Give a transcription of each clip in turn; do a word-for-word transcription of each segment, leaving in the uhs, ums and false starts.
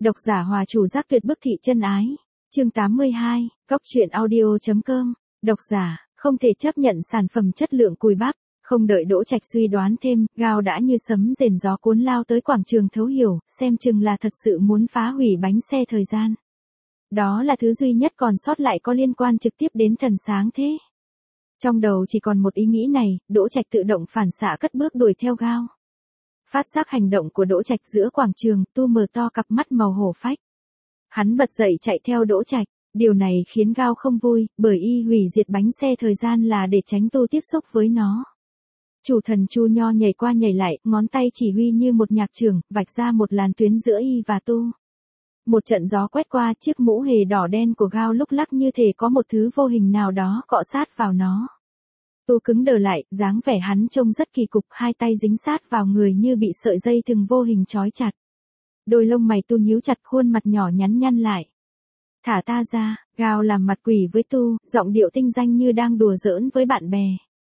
Độc giả Hòa Chủ Giác tuyệt bức thị chân ái. Chương tám mươi hai, Cóc truyện audio.com. Độc giả, không thể chấp nhận sản phẩm chất lượng cùi bắp. Không đợi Đỗ Trạch suy đoán thêm, Gao đã như sấm rền gió cuốn lao tới quảng trường thấu hiểu, xem chừng là thật sự muốn phá hủy bánh xe thời gian. Đó là thứ duy nhất còn sót lại có liên quan trực tiếp đến thần sáng thế. Trong đầu chỉ còn một ý nghĩ này, Đỗ Trạch tự động phản xạ cất bước đuổi theo Gao. Phát giác hành động của Đỗ Trạch giữa quảng trường, Tu mở to cặp mắt màu hổ phách. Hắn bật dậy chạy theo Đỗ Trạch, điều này khiến Gao không vui, bởi y hủy diệt bánh xe thời gian là để tránh Tu tiếp xúc với nó. Chủ thần Chu Nho nhảy qua nhảy lại, ngón tay chỉ huy như một nhạc trưởng, vạch ra một làn tuyến giữa y và Tu. Một trận gió quét qua, chiếc mũ hề đỏ đen của Gao lúc lắc như thể có một thứ vô hình nào đó cọ sát vào nó. Tu cứng đờ lại, dáng vẻ hắn trông rất kỳ cục, hai tay dính sát vào người như bị sợi dây thừng vô hình trói chặt. Đôi lông mày Tu nhíu chặt, khuôn mặt nhỏ nhắn nhăn lại. Thả ta ra, Gao làm mặt quỷ với Tu, giọng điệu tinh danh như đang đùa giỡn với bạn bè.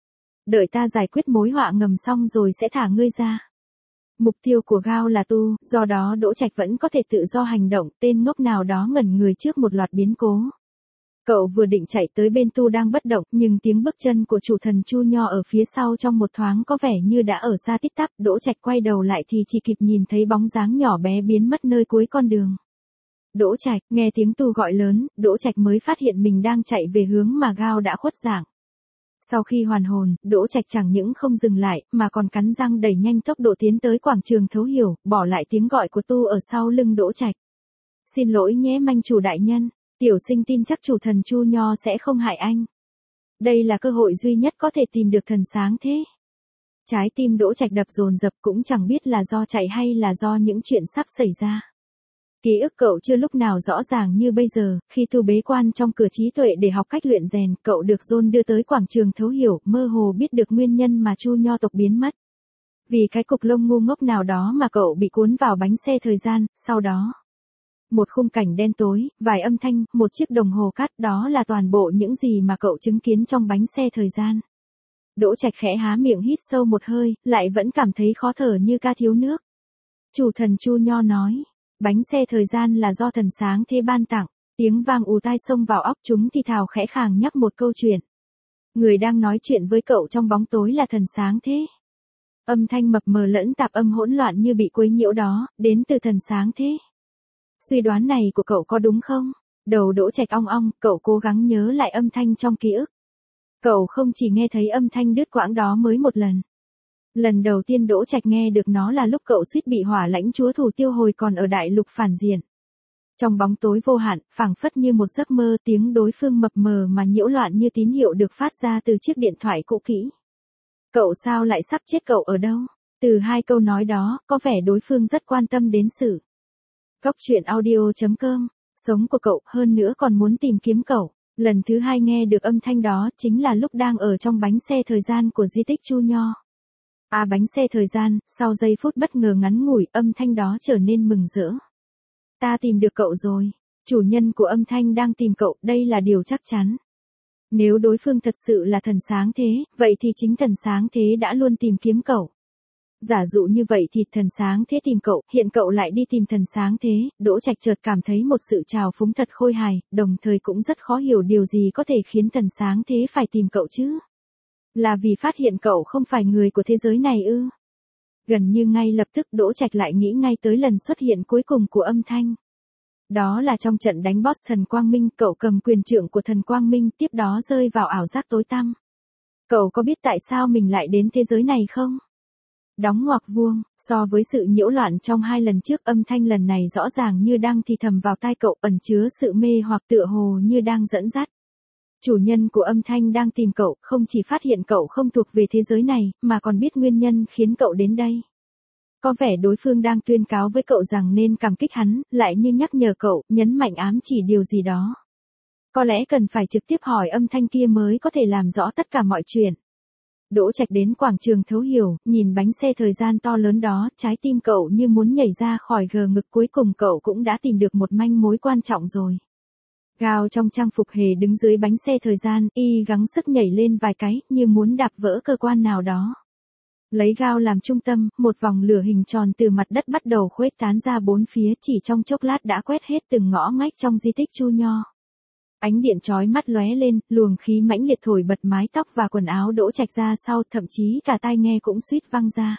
Đợi ta giải quyết mối họa ngầm xong rồi sẽ thả ngươi ra. Mục tiêu của Gao là Tu, do đó Đỗ Trạch vẫn có thể tự do hành động, tên ngốc nào đó ngẩn người trước một loạt biến cố. Cậu vừa định chạy tới bên Tu đang bất động, nhưng tiếng bước chân của chủ thần Chu Nho ở phía sau trong một thoáng có vẻ như đã ở xa tít tắp. Đỗ Trạch quay đầu lại thì chỉ kịp nhìn thấy bóng dáng nhỏ bé biến mất nơi cuối con đường. Đỗ Trạch, nghe tiếng Tu gọi lớn, Đỗ Trạch mới phát hiện mình đang chạy về hướng mà Gao đã khuất dạng. Sau khi hoàn hồn, Đỗ Trạch chẳng những không dừng lại, mà còn cắn răng đẩy nhanh tốc độ tiến tới quảng trường thấu hiểu, bỏ lại tiếng gọi của Tu ở sau lưng Đỗ Trạch. Xin lỗi nhé manh chủ đại nhân, tiểu sinh tin chắc chủ thần Chu Nho sẽ không hại anh. Đây là cơ hội duy nhất có thể tìm được thần sáng thế. Trái tim Đỗ Trạch đập dồn dập, cũng chẳng biết là do chạy hay là do những chuyện sắp xảy ra. Ký ức cậu chưa lúc nào rõ ràng như bây giờ, khi Tu bế quan trong cửa trí tuệ để học cách luyện rèn, cậu được John đưa tới quảng trường thấu hiểu, mơ hồ biết được nguyên nhân mà Chu Nho tộc biến mất. Vì cái cục lông ngu ngốc nào đó mà cậu bị cuốn vào bánh xe thời gian, sau đó. Một khung cảnh đen tối, vài âm thanh, một chiếc đồng hồ cát, đó là toàn bộ những gì mà cậu chứng kiến trong bánh xe thời gian. Đỗ Trạch khẽ há miệng hít sâu một hơi, lại vẫn cảm thấy khó thở như ca thiếu nước. Chủ thần Chu Nho nói. Bánh xe thời gian là do thần sáng thế ban tặng, tiếng vang ù tai xông vào óc chúng thì thào khẽ khàng nhắc một câu chuyện. Người đang nói chuyện với cậu trong bóng tối là thần sáng thế. Âm thanh mập mờ lẫn tạp âm hỗn loạn như bị quấy nhiễu đó, đến từ thần sáng thế. Suy đoán này của cậu có đúng không? Đầu Đỗ Trạch ong ong, cậu cố gắng nhớ lại âm thanh trong ký ức. Cậu không chỉ nghe thấy âm thanh đứt quãng đó mới một lần. Lần đầu tiên Đỗ Trạch nghe được nó là lúc cậu suýt bị hỏa lãnh chúa thủ tiêu hồi còn ở đại lục phản diện. Trong bóng tối vô hạn, phảng phất như một giấc mơ, tiếng đối phương mập mờ mà nhiễu loạn như tín hiệu được phát ra từ chiếc điện thoại cũ kỹ. Cậu sao lại sắp chết, cậu ở đâu? Từ hai câu nói đó, có vẻ đối phương rất quan tâm đến sự. Cóc truyện audio.com, sống của cậu, hơn nữa còn muốn tìm kiếm cậu. Lần thứ hai nghe được âm thanh đó chính là lúc đang ở trong bánh xe thời gian của di tích Chu Nho. À bánh xe thời gian, sau giây phút bất ngờ ngắn ngủi, âm thanh đó trở nên mừng rỡ. Ta tìm được cậu rồi. Chủ nhân của âm thanh đang tìm cậu, đây là điều chắc chắn. Nếu đối phương thật sự là thần sáng thế, vậy thì chính thần sáng thế đã luôn tìm kiếm cậu. Giả dụ như vậy thì thần sáng thế tìm cậu, hiện cậu lại đi tìm thần sáng thế. Đỗ Trạch chợt cảm thấy một sự trào phúng thật khôi hài, đồng thời cũng rất khó hiểu điều gì có thể khiến thần sáng thế phải tìm cậu chứ. Là vì phát hiện cậu không phải người của thế giới này ư? Gần như ngay lập tức Đỗ Trạch lại nghĩ ngay tới lần xuất hiện cuối cùng của âm thanh. Đó là trong trận đánh boss thần Quang Minh, cậu cầm quyền trượng của thần Quang Minh, tiếp đó rơi vào ảo giác tối tăm. Cậu có biết tại sao mình lại đến thế giới này không? Đóng ngoặc vuông, so với sự nhiễu loạn trong hai lần trước, âm thanh lần này rõ ràng như đang thì thầm vào tai cậu, ẩn chứa sự mê hoặc tựa hồ như đang dẫn dắt. Chủ nhân của âm thanh đang tìm cậu, không chỉ phát hiện cậu không thuộc về thế giới này, mà còn biết nguyên nhân khiến cậu đến đây. Có vẻ đối phương đang tuyên cáo với cậu rằng nên cảm kích hắn, lại như nhắc nhở cậu, nhấn mạnh ám chỉ điều gì đó. Có lẽ cần phải trực tiếp hỏi âm thanh kia mới có thể làm rõ tất cả mọi chuyện. Đỗ Trạch đến quảng trường thấu hiểu, nhìn bánh xe thời gian to lớn đó, trái tim cậu như muốn nhảy ra khỏi gờ ngực, cuối cùng cậu cũng đã tìm được một manh mối quan trọng rồi. Gao trong trang phục hề đứng dưới bánh xe thời gian, y gắng sức nhảy lên vài cái, như muốn đạp vỡ cơ quan nào đó. Lấy Gao làm trung tâm, một vòng lửa hình tròn từ mặt đất bắt đầu khuếch tán ra bốn phía, chỉ trong chốc lát đã quét hết từng ngõ ngách trong di tích Chu Nho. Ánh điện chói mắt lóe lên, luồng khí mãnh liệt thổi bật mái tóc và quần áo Đỗ Trạch ra sau, thậm chí cả tai nghe cũng suýt văng ra.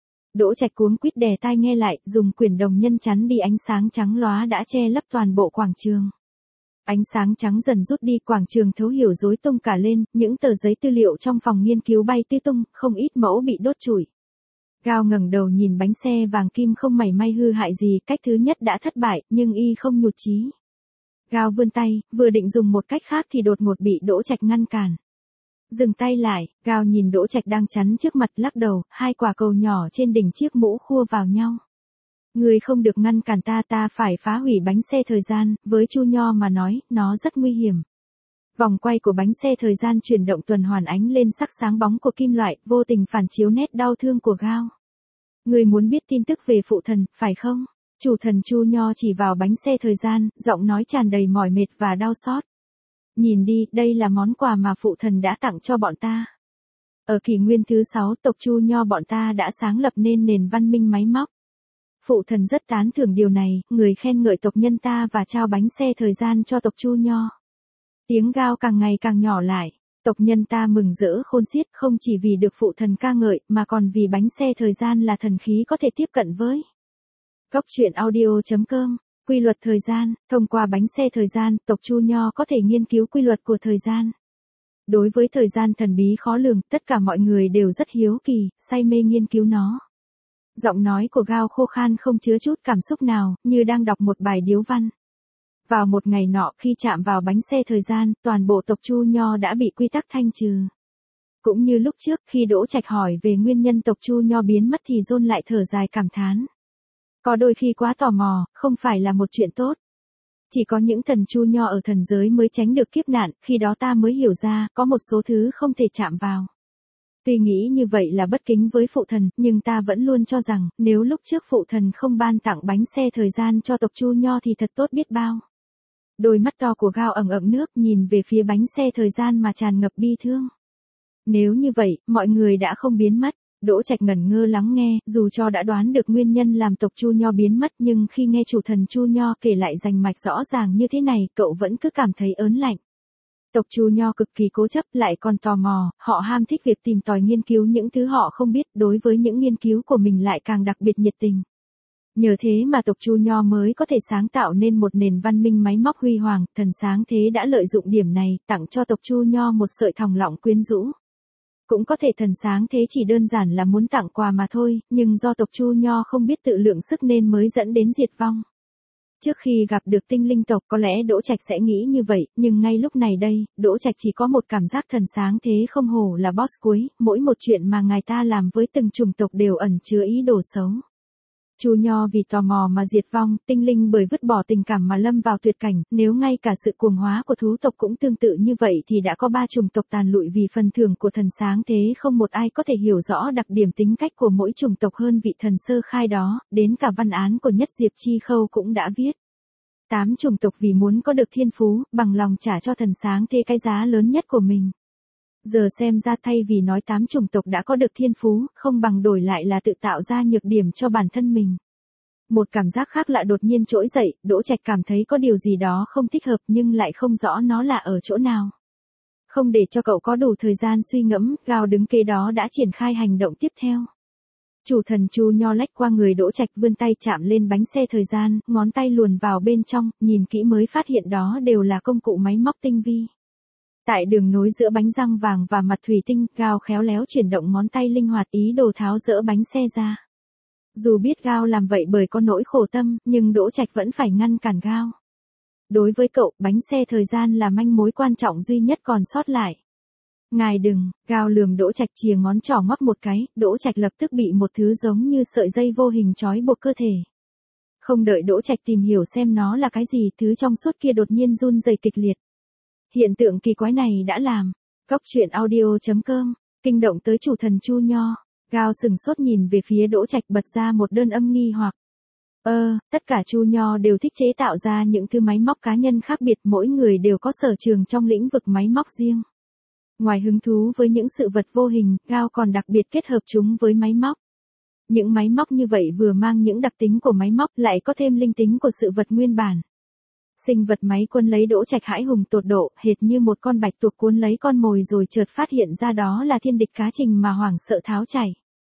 Đỗ Trạch cuống quýt đè tai nghe lại, dùng quyển đồng nhân chắn đi ánh sáng trắng lóa đã che lấp toàn bộ quảng trường. Ánh sáng trắng dần rút đi, quảng trường thấu hiểu rối tung cả lên, những tờ giấy tư liệu trong phòng nghiên cứu bay tứ tung, không ít mẫu bị đốt trụi. Gao ngẩng đầu nhìn bánh xe vàng kim không mảy may hư hại gì, cách thứ nhất đã thất bại, nhưng y không nhụt chí. Gao vươn tay, vừa định dùng một cách khác thì đột ngột bị Đỗ Trạch ngăn cản. Dừng tay lại, Gao nhìn Đỗ Trạch đang chắn trước mặt lắc đầu, hai quả cầu nhỏ trên đỉnh chiếc mũ khua vào nhau. Người không được ngăn cản ta, ta phải phá hủy bánh xe thời gian, với Chu Nho mà nói, nó rất nguy hiểm. Vòng quay của bánh xe thời gian chuyển động tuần hoàn ánh lên sắc sáng bóng của kim loại, vô tình phản chiếu nét đau thương của Gao. Người muốn biết tin tức về phụ thần, phải không? Chủ thần Chu Nho chỉ vào bánh xe thời gian, giọng nói tràn đầy mỏi mệt và đau xót. Nhìn đi, đây là món quà mà phụ thần đã tặng cho bọn ta. Ở kỷ nguyên thứ sáu, tộc Chu Nho bọn ta đã sáng lập nên nền văn minh máy móc. Phụ thần rất tán thưởng điều này, người khen ngợi tộc nhân ta và trao bánh xe thời gian cho tộc Chu Nho. Tiếng Gao càng ngày càng nhỏ lại. Tộc nhân ta mừng rỡ khôn xiết, không chỉ vì được phụ thần ca ngợi, mà còn vì bánh xe thời gian là thần khí có thể tiếp cận với. Cốc truyện audio chấm com. Quy luật thời gian. Thông qua bánh xe thời gian, tộc Chu Nho có thể nghiên cứu quy luật của thời gian. Đối với thời gian thần bí khó lường, tất cả mọi người đều rất hiếu kỳ, say mê nghiên cứu nó. Giọng nói của Gao khô khan không chứa chút cảm xúc nào, như đang đọc một bài điếu văn. Vào một ngày nọ, khi chạm vào bánh xe thời gian, toàn bộ tộc Chu Nho đã bị quy tắc thanh trừ. Cũng như lúc trước, khi Đỗ Trạch hỏi về nguyên nhân tộc Chu Nho biến mất thì John lại thở dài cảm thán. Có đôi khi quá tò mò, không phải là một chuyện tốt. Chỉ có những thần Chu Nho ở thần giới mới tránh được kiếp nạn, khi đó ta mới hiểu ra, có một số thứ không thể chạm vào. Tuy nghĩ như vậy là bất kính với phụ thần, nhưng ta vẫn luôn cho rằng, nếu lúc trước phụ thần không ban tặng bánh xe thời gian cho tộc Chu Nho thì thật tốt biết bao. Đôi mắt to của Gao ẩn ẩn nước, nhìn về phía bánh xe thời gian mà tràn ngập bi thương. Nếu như vậy, mọi người đã không biến mất. Đỗ Trạch ngẩn ngơ lắng nghe, dù cho đã đoán được nguyên nhân làm tộc Chu Nho biến mất, nhưng khi nghe chủ thần Chu Nho kể lại rành mạch rõ ràng như thế này, cậu vẫn cứ cảm thấy ớn lạnh. Tộc Chu Nho cực kỳ cố chấp, lại còn tò mò, họ ham thích việc tìm tòi nghiên cứu những thứ họ không biết, đối với những nghiên cứu của mình lại càng đặc biệt nhiệt tình. Nhờ thế mà tộc Chu Nho mới có thể sáng tạo nên một nền văn minh máy móc huy hoàng, thần sáng thế đã lợi dụng điểm này, tặng cho tộc Chu Nho một sợi thòng lọng quyến rũ. Cũng có thể thần sáng thế chỉ đơn giản là muốn tặng quà mà thôi, nhưng do tộc Chu Nho không biết tự lượng sức nên mới dẫn đến diệt vong. Trước khi gặp được tinh linh tộc có lẽ Đỗ Trạch sẽ nghĩ như vậy, nhưng ngay lúc này đây, Đỗ Trạch chỉ có một cảm giác thần sáng thế không hổ là boss cuối, mỗi một chuyện mà ngài ta làm với từng chủng tộc đều ẩn chứa ý đồ xấu. Chu Nho vì tò mò mà diệt vong, tinh linh bởi vứt bỏ tình cảm mà lâm vào tuyệt cảnh, nếu ngay cả sự cuồng hóa của thú tộc cũng tương tự như vậy thì đã có ba chủng tộc tàn lụi vì phần thưởng của thần sáng thế, không một ai có thể hiểu rõ đặc điểm tính cách của mỗi chủng tộc hơn vị thần sơ khai đó, đến cả văn án của Nhất Diệp Chi Khâu cũng đã viết. Tám chủng tộc vì muốn có được thiên phú, bằng lòng trả cho thần sáng thế cái giá lớn nhất của mình. Giờ xem ra thay vì nói tám chủng tộc đã có được thiên phú, không bằng đổi lại là tự tạo ra nhược điểm cho bản thân mình. Một cảm giác khác lạ đột nhiên trỗi dậy, Đỗ Trạch cảm thấy có điều gì đó không thích hợp nhưng lại không rõ nó là ở chỗ nào. Không để cho cậu có đủ thời gian suy ngẫm, Gao đứng kế đó đã triển khai hành động tiếp theo. Chủ thần Chu Nho lách qua người Đỗ Trạch, vươn tay chạm lên bánh xe thời gian, ngón tay luồn vào bên trong, nhìn kỹ mới phát hiện đó đều là công cụ máy móc tinh vi. Tại đường nối giữa bánh răng vàng và mặt thủy tinh, Gao khéo léo chuyển động ngón tay linh hoạt ý đồ tháo dỡ bánh xe ra. Dù biết Gao làm vậy bởi có nỗi khổ tâm, nhưng Đỗ Trạch vẫn phải ngăn cản Gao. Đối với cậu, bánh xe thời gian là manh mối quan trọng duy nhất còn sót lại. Ngài đừng, Gao lườm Đỗ Trạch chìa ngón trỏ ngoắc một cái, Đỗ Trạch lập tức bị một thứ giống như sợi dây vô hình trói buộc cơ thể. Không đợi Đỗ Trạch tìm hiểu xem nó là cái gì, thứ trong suốt kia đột nhiên run rẩy kịch liệt. Hiện tượng kỳ quái này đã làm Cốc truyện audio chấm com kinh động tới chủ thần Chu Nho. Gao sừng sốt nhìn về phía Đỗ Trạch, bật ra một đơn âm nghi hoặc. Ơ, tất cả Chu Nho đều thích chế tạo ra những thứ máy móc cá nhân khác biệt, mỗi người đều có sở trường trong lĩnh vực máy móc riêng. Ngoài hứng thú với những sự vật vô hình, Gao còn đặc biệt kết hợp chúng với máy móc. Những máy móc như vậy vừa mang những đặc tính của máy móc lại có thêm linh tính của sự vật nguyên bản. Sinh vật máy quân lấy Đỗ Trạch hãi hùng tột độ, hệt như một con bạch tuộc cuốn lấy con mồi rồi chợt phát hiện ra đó là thiên địch cá trình mà hoảng sợ tháo chạy.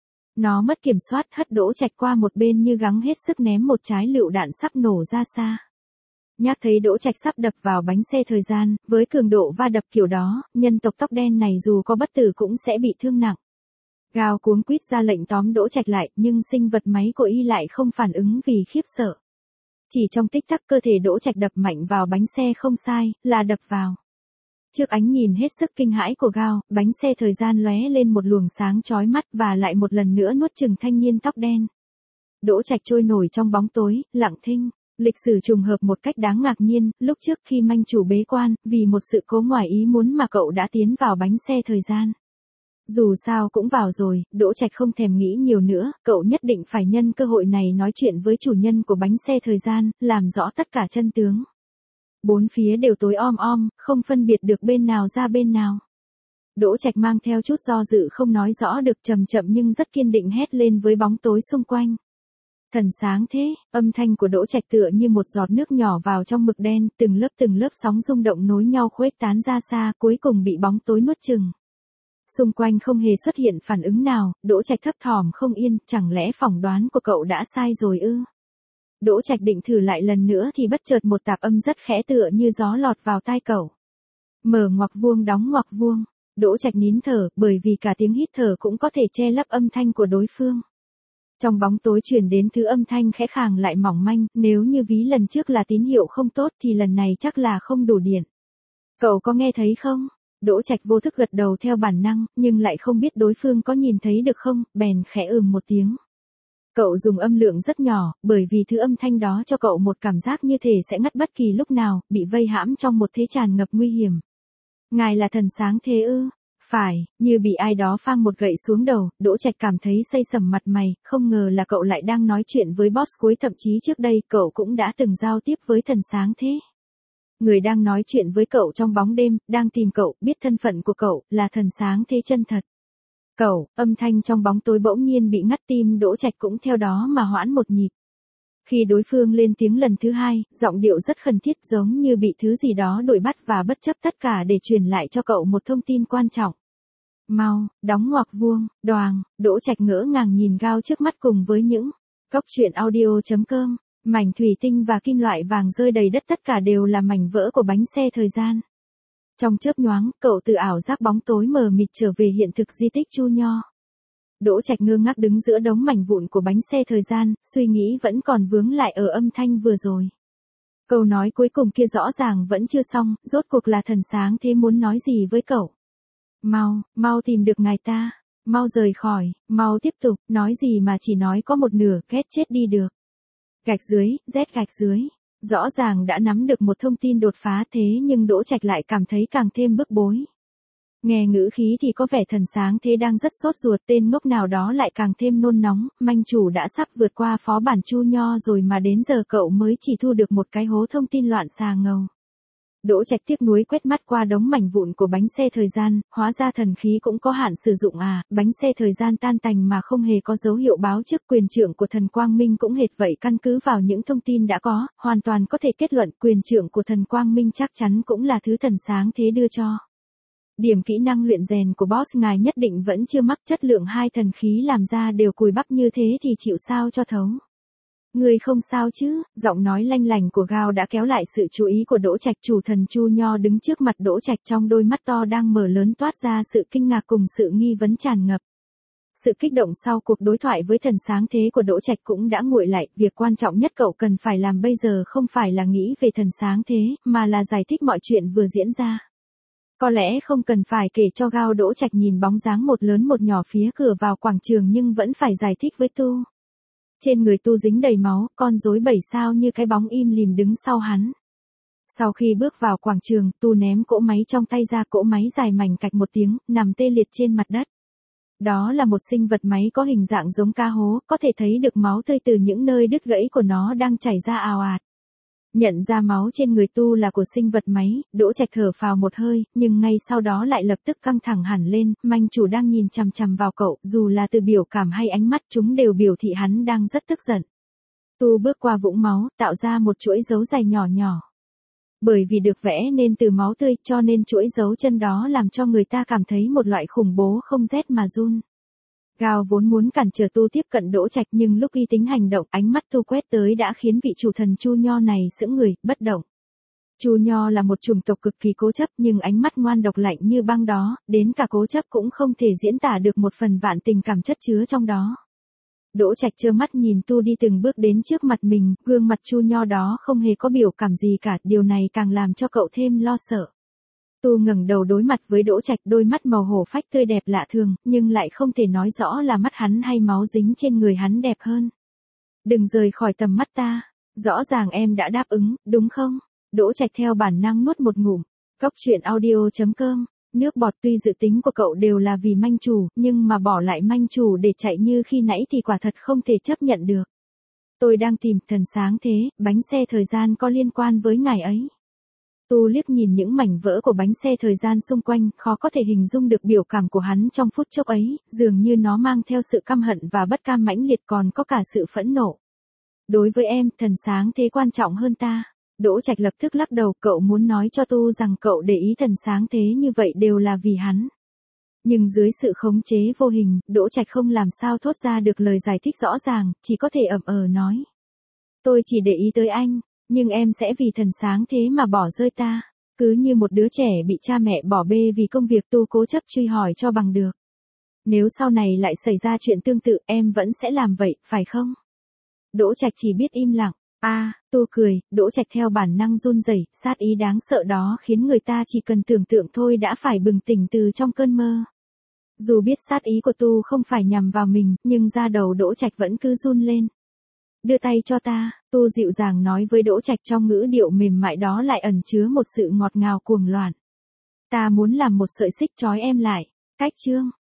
Nó mất kiểm soát hất Đỗ Trạch qua một bên như gắng hết sức ném một trái lựu đạn sắp nổ ra xa. Nhác thấy Đỗ Trạch sắp đập vào bánh xe thời gian, với cường độ va đập kiểu đó, nhân tộc tóc đen này dù có bất tử cũng sẽ bị thương nặng. Gao cuống quýt ra lệnh tóm Đỗ Trạch lại, nhưng sinh vật máy của y lại không phản ứng vì khiếp sợ. Chỉ trong tích tắc cơ thể Đỗ Trạch đập mạnh vào bánh xe không sai, là đập vào. Trước ánh nhìn hết sức kinh hãi của Gao, bánh xe thời gian lóe lên một luồng sáng chói mắt và lại một lần nữa nuốt chửng thanh niên tóc đen. Đỗ Trạch trôi nổi trong bóng tối, lặng thinh. Lịch sử trùng hợp một cách đáng ngạc nhiên, lúc trước khi manh chủ bế quan, vì một sự cố ngoài ý muốn mà cậu đã tiến vào bánh xe thời gian. Dù sao cũng vào rồi, Đỗ Trạch không thèm nghĩ nhiều nữa, cậu nhất định phải nhân cơ hội này nói chuyện với chủ nhân của bánh xe thời gian, làm rõ tất cả chân tướng. Bốn phía đều tối om om, không phân biệt được bên nào ra bên nào. Đỗ Trạch mang theo chút do dự không nói rõ được, chậm chậm nhưng rất kiên định hét lên với bóng tối xung quanh. Thần sáng thế, âm thanh của Đỗ Trạch tựa như một giọt nước nhỏ vào trong mực đen, từng lớp từng lớp sóng rung động nối nhau khuếch tán ra xa, cuối cùng bị bóng tối nuốt chửng. Xung quanh không hề xuất hiện phản ứng nào, Đỗ Trạch thấp thỏm không yên, chẳng lẽ phỏng đoán của cậu đã sai rồi ư? Đỗ Trạch định thử lại lần nữa thì bất chợt một tạp âm rất khẽ tựa như gió lọt vào tai cậu. Mở ngoặc vuông đóng ngoặc vuông, Đỗ Trạch nín thở, bởi vì cả tiếng hít thở cũng có thể che lấp âm thanh của đối phương. Trong bóng tối truyền đến thứ âm thanh khẽ khàng lại mỏng manh, nếu như ví lần trước là tín hiệu không tốt thì lần này chắc là không đủ điện. Cậu có nghe thấy không? Đỗ Trạch vô thức gật đầu theo bản năng, nhưng lại không biết đối phương có nhìn thấy được không, bèn khẽ ừm một tiếng. Cậu dùng âm lượng rất nhỏ, bởi vì thứ âm thanh đó cho cậu một cảm giác như thể sẽ ngắt bất kỳ lúc nào, bị vây hãm trong một thế tràn ngập nguy hiểm. Ngài là thần sáng thế ư? Phải, như bị ai đó phang một gậy xuống đầu, Đỗ Trạch cảm thấy xây sầm mặt mày, không ngờ là cậu lại đang nói chuyện với boss cuối, thậm chí trước đây cậu cũng đã từng giao tiếp với thần sáng thế. Người đang nói chuyện với cậu trong bóng đêm, đang tìm cậu, biết thân phận của cậu, là thần sáng thế chân thật. Cậu, âm thanh trong bóng tối bỗng nhiên bị ngắt, tim Đỗ Trạch cũng theo đó mà hoãn một nhịp. Khi đối phương lên tiếng lần thứ hai, giọng điệu rất khẩn thiết giống như bị thứ gì đó đuổi bắt và bất chấp tất cả để truyền lại cho cậu một thông tin quan trọng. Mau, đóng ngoặc vuông, đoàng, Đỗ Trạch ngỡ ngàng nhìn Gao trước mắt cùng với những góc truyện audio chấm com, mảnh thủy tinh và kim loại vàng rơi đầy đất, tất cả đều là mảnh vỡ của bánh xe thời gian. Trong chớp nhoáng, cậu từ ảo giác bóng tối mờ mịt trở về hiện thực di tích Chu Nho. Đỗ Trạch ngơ ngác đứng giữa đống mảnh vụn của bánh xe thời gian, suy nghĩ vẫn còn vướng lại ở âm thanh vừa rồi. Câu nói cuối cùng kia rõ ràng vẫn chưa xong, rốt cuộc là thần sáng thế muốn nói gì với cậu? Mau, mau tìm được ngài ta, mau rời khỏi, mau tiếp tục, nói gì mà chỉ nói có một nửa, ghét chết đi được. Gạch dưới, Z gạch dưới. Rõ ràng đã nắm được một thông tin đột phá, thế nhưng Đỗ Trạch lại cảm thấy càng thêm bức bối. Nghe ngữ khí thì có vẻ thần sáng thế đang rất sốt ruột, tên ngốc nào đó lại càng thêm nôn nóng, manh chủ đã sắp vượt qua phó bản Chu Nho rồi mà đến giờ cậu mới chỉ thu được một cái hố thông tin loạn xà ngầu. Đỗ Trạch tiếc nuối quét mắt qua đống mảnh vụn của bánh xe thời gian, hóa ra thần khí cũng có hạn sử dụng à, bánh xe thời gian tan tành mà không hề có dấu hiệu báo trước. Quyền trưởng của thần Quang Minh cũng hệt vậy, căn cứ vào những thông tin đã có, hoàn toàn có thể kết luận quyền trưởng của thần Quang Minh chắc chắn cũng là thứ thần sáng thế đưa cho. Điểm kỹ năng luyện rèn của boss ngài nhất định vẫn chưa mắc, chất lượng hai thần khí làm ra đều cùi bắp như thế thì chịu sao cho thấu. Người không sao chứ? Giọng nói lanh lành của Gao đã kéo lại sự chú ý của Đỗ Trạch. Chủ thần Chu Nho đứng trước mặt Đỗ Trạch, trong đôi mắt to đang mở lớn toát ra sự kinh ngạc cùng sự nghi vấn tràn ngập. Sự kích động sau cuộc đối thoại với thần sáng thế của Đỗ Trạch cũng đã nguội lại, việc quan trọng nhất cậu cần phải làm bây giờ không phải là nghĩ về thần sáng thế, mà là giải thích mọi chuyện vừa diễn ra. Có lẽ không cần phải kể cho Gao. Đỗ Trạch nhìn bóng dáng một lớn một nhỏ phía cửa vào quảng trường nhưng vẫn phải giải thích với Tu. Trên người Tu dính đầy máu, con rối bảy sao như cái bóng im lìm đứng sau hắn. Sau khi bước vào quảng trường, Tu ném cỗ máy trong tay ra, cỗ máy dài mảnh cạch một tiếng, nằm tê liệt trên mặt đất. Đó là một sinh vật máy có hình dạng giống cá hố, có thể thấy được máu tươi từ những nơi đứt gãy của nó đang chảy ra ào ạt. Nhận ra máu trên người Tu là của sinh vật máy, Đỗ Trạch thở phào một hơi, nhưng ngay sau đó lại lập tức căng thẳng hẳn lên, manh chủ đang nhìn chằm chằm vào cậu, dù là từ biểu cảm hay ánh mắt chúng đều biểu thị hắn đang rất tức giận. Tu bước qua vũng máu, tạo ra một chuỗi dấu dài nhỏ nhỏ. Bởi vì được vẽ nên từ máu tươi, cho nên chuỗi dấu chân đó làm cho người ta cảm thấy một loại khủng bố không rét mà run. Gao vốn muốn cản trở Tu tiếp cận Đỗ Trạch, nhưng lúc y tính hành động, ánh mắt Tu quét tới đã khiến vị chủ thần Chu Nho này sững người, bất động. Chu Nho là một chủng tộc cực kỳ cố chấp, nhưng ánh mắt ngoan độc lạnh như băng đó, đến cả cố chấp cũng không thể diễn tả được một phần vạn tình cảm chất chứa trong đó. Đỗ Trạch trơ mắt nhìn Tu đi từng bước đến trước mặt mình, gương mặt Chu Nho đó không hề có biểu cảm gì cả, điều này càng làm cho cậu thêm lo sợ. Tu ngẩng đầu đối mặt với Đỗ Trạch, đôi mắt màu hổ phách tươi đẹp lạ thường, nhưng lại không thể nói rõ là mắt hắn hay máu dính trên người hắn đẹp hơn. Đừng rời khỏi tầm mắt ta, rõ ràng em đã đáp ứng, đúng không? Đỗ Trạch theo bản năng nuốt một ngụm. Cóc truyện audio chấm com. Nước bọt tuy dự tính của cậu đều là vì manh chủ, nhưng mà bỏ lại manh chủ để chạy như khi nãy thì quả thật không thể chấp nhận được. Tôi đang tìm thần sáng thế, bánh xe thời gian có liên quan với ngài ấy. Tu liếc nhìn những mảnh vỡ của bánh xe thời gian xung quanh, khó có thể hình dung được biểu cảm của hắn trong phút chốc ấy, dường như nó mang theo sự căm hận và bất cam mãnh liệt, còn có cả sự phẫn nộ. Đối với em, thần sáng thế quan trọng hơn ta. Đỗ Trạch lập tức lắc đầu, cậu muốn nói cho Tu rằng cậu để ý thần sáng thế như vậy đều là vì hắn. Nhưng dưới sự khống chế vô hình, Đỗ Trạch không làm sao thốt ra được lời giải thích rõ ràng, chỉ có thể ậm ờ nói. Tôi chỉ để ý tới anh, nhưng em sẽ vì thần sáng thế mà bỏ rơi ta. Cứ như một đứa trẻ bị cha mẹ bỏ bê vì công việc, Tu cố chấp truy hỏi cho bằng được. Nếu sau này lại xảy ra chuyện tương tự, em vẫn sẽ làm vậy, phải không? Đỗ Trạch chỉ biết im lặng. A, à, Tu cười, Đỗ Trạch theo bản năng run rẩy, sát ý đáng sợ đó khiến người ta chỉ cần tưởng tượng thôi đã phải bừng tỉnh từ trong cơn mơ. Dù biết sát ý của Tu không phải nhằm vào mình, nhưng da đầu Đỗ Trạch vẫn cứ run lên. Đưa tay cho ta, Tu dịu dàng nói với Đỗ Trạch, trong ngữ điệu mềm mại đó lại ẩn chứa một sự ngọt ngào cuồng loạn. Ta muốn làm một sợi xích trói em lại. Cách chương